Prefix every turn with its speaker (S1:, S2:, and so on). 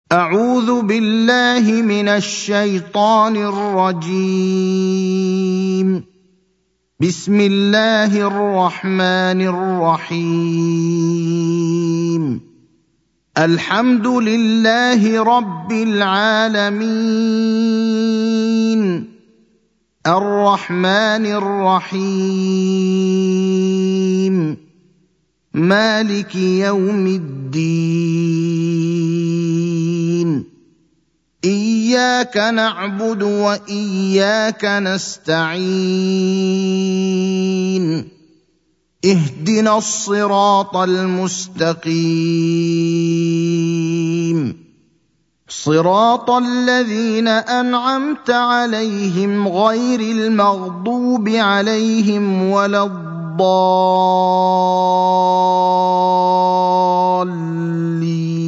S1: أعوذ بالله من الشيطان الرجيم. بسم الله الرحمن الرحيم. الحمد لله رب العالمين، الرحمن الرحيم، مالك يوم الدين. إياك نعبد وإياك نستعين. اهدنا الصراط المستقيم، صراط الذين أنعمت عليهم غير المغضوب عليهم ولا الضالين.